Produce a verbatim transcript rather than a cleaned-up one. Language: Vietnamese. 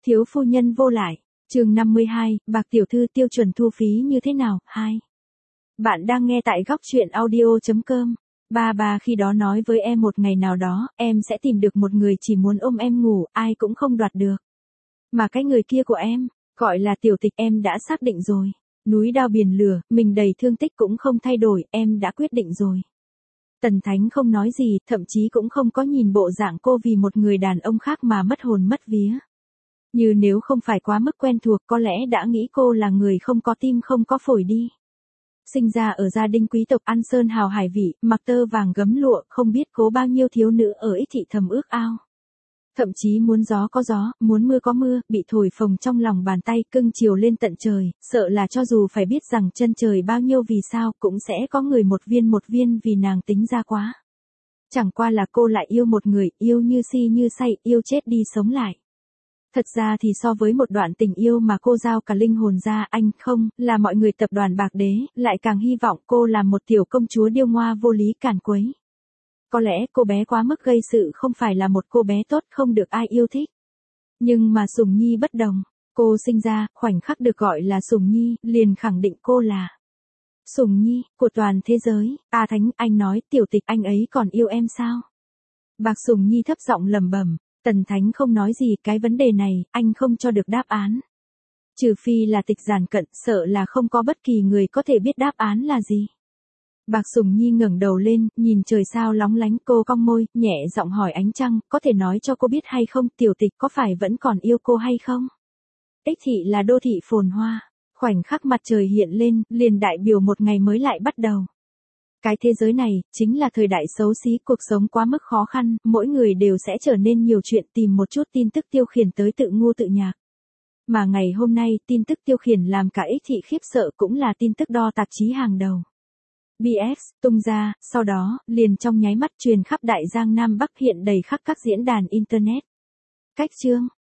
Thiếu phu nhân vô lại. Chương năm mươi hai, Bạc tiểu thư tiêu chuẩn thu phí như thế nào? hai. Bạn đang nghe tại góc truyện audio chấm com. Ba bà khi đó nói với em một ngày nào đó, em sẽ tìm được một người chỉ muốn ôm em ngủ, ai cũng không đoạt được. Mà cái người kia của em, gọi là Tiểu Tịch, em đã xác định rồi. Núi đao biển lửa, mình đầy thương tích cũng không thay đổi, em đã quyết định rồi. Tần Thánh không nói gì, thậm chí cũng không có nhìn bộ dạng cô vì một người đàn ông khác mà mất hồn mất vía. Như nếu không phải quá mức quen thuộc, có lẽ đã nghĩ cô là người không có tim không có phổi đi. Sinh ra ở gia đình quý tộc, ăn sơn hào hải vị, mặc tơ vàng gấm lụa, không biết cố bao nhiêu thiếu nữ ở ích thị thầm ước ao. Thậm chí muốn gió có gió, muốn mưa có mưa, bị thổi phồng trong lòng bàn tay, cưng chiều lên tận trời, sợ là cho dù phải biết rằng chân trời bao nhiêu vì sao, cũng sẽ có người một viên một viên vì nàng tính ra quá. Chẳng qua là cô lại yêu một người, yêu như si như say, yêu chết đi sống lại. Thật ra thì so với một đoạn tình yêu mà cô giao cả linh hồn ra, anh không, là mọi người tập đoàn bạc đế, lại càng hy vọng cô là một tiểu công chúa điêu ngoa vô lý càn quấy. Có lẽ cô bé quá mức gây sự, không phải là một cô bé tốt không được ai yêu thích. Nhưng mà Sùng Nhi bất đồng, cô sinh ra, khoảnh khắc được gọi là Sùng Nhi, liền khẳng định cô là Sùng Nhi, của toàn thế giới. A Thánh, anh nói, Tiểu Tịch anh ấy còn yêu em sao? Bạc Sùng Nhi thấp giọng lẩm bẩm. Tần Thánh không nói gì, cái vấn đề này, anh không cho được đáp án. Trừ phi là Tịch giản cận, sợ là không có bất kỳ người có thể biết đáp án là gì. Bạc Sùng Nhi ngẩng đầu lên, nhìn trời sao lóng lánh, cô cong môi, nhẹ giọng hỏi ánh trăng, có thể nói cho cô biết hay không, Tiểu Tịch có phải vẫn còn yêu cô hay không? Ích thị là đô thị phồn hoa, khoảnh khắc mặt trời hiện lên, liền đại biểu một ngày mới lại bắt đầu. Cái thế giới này, chính là thời đại xấu xí, cuộc sống quá mức khó khăn, mỗi người đều sẽ trở nên nhiều chuyện tìm một chút tin tức tiêu khiển tới tự ngu tự nhạc. Mà ngày hôm nay, tin tức tiêu khiển làm cả ích thị khiếp sợ cũng là tin tức đo tạp chí hàng đầu. bê ét, tung ra, sau đó, liền trong nháy mắt truyền khắp đại giang Nam Bắc, hiện đầy khắp các diễn đàn Internet. Cách chương,